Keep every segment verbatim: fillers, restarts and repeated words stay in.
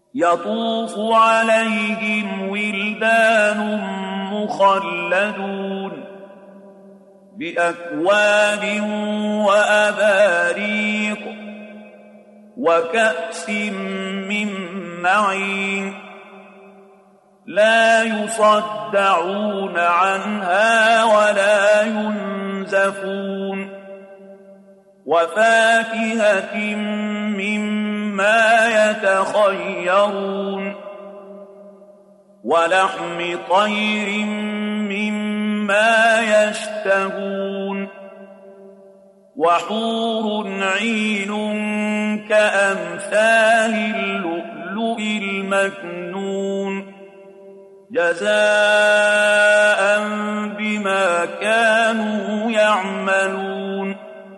يطوف عليهم ولدان مخلدون بأكواب وأباريق وكأس من معين لا يصدعون عنها ولا ينزفون وفاكهة مما يتخيرون ولحم طير مما يشتهون وحور عين كأمثال اللؤلؤ المكنون جزاء بما كانوا يعملون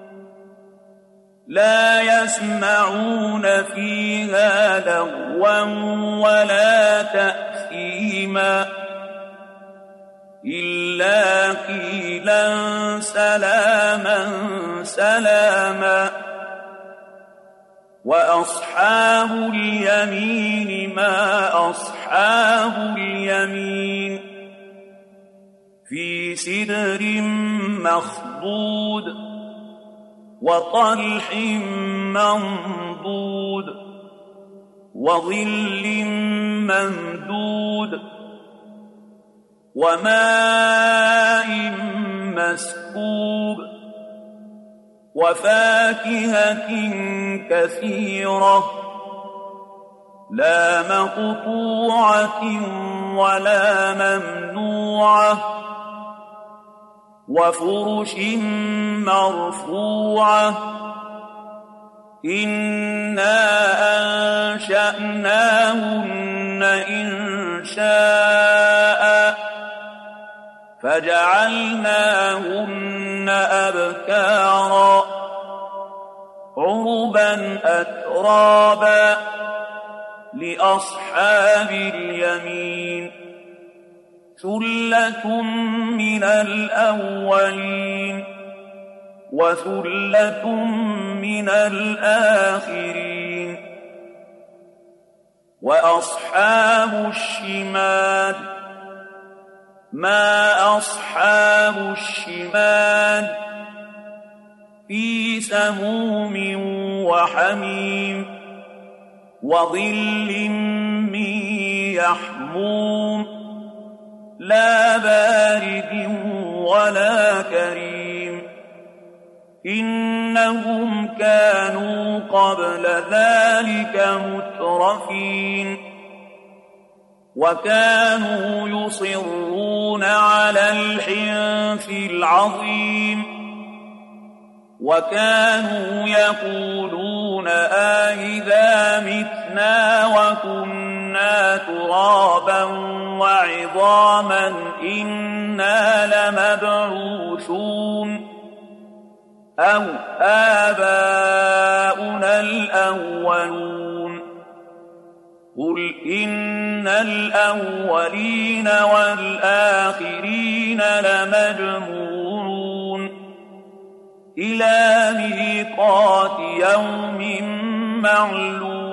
لا يسمعون فيها لغوا ولا تأثيما إلا قيلا سلاما سلاما وأصحاب اليمين ما أصحاب اليمين في سدر مخضود وطلح منضود وظل ممدود وماء مسكوب وفاكهة كثيرة لا مقطوعة ولا ممنوعة وفرش مرفوعة إنا أنشأناهن إنشاء فجعلناهن أبكارا عربا أترابا لأصحاب اليمين ثلة من الأولين وثلة من الآخرين وأصحاب الشمال ما أصحاب الشمال في سموم وحميم وظل من يحموم لا بارد ولا كريم إنهم كانوا قبل ذلك مترفين وكانوا يصرون على الحنث العظيم وكانوا يقولون آئذا متنا وكنا ترابا وعظاما إنا لمبعوثون أو آباؤنا الأولون قل إن الأولين والآخرين لمجموعون إلى ميقات يوم معلوم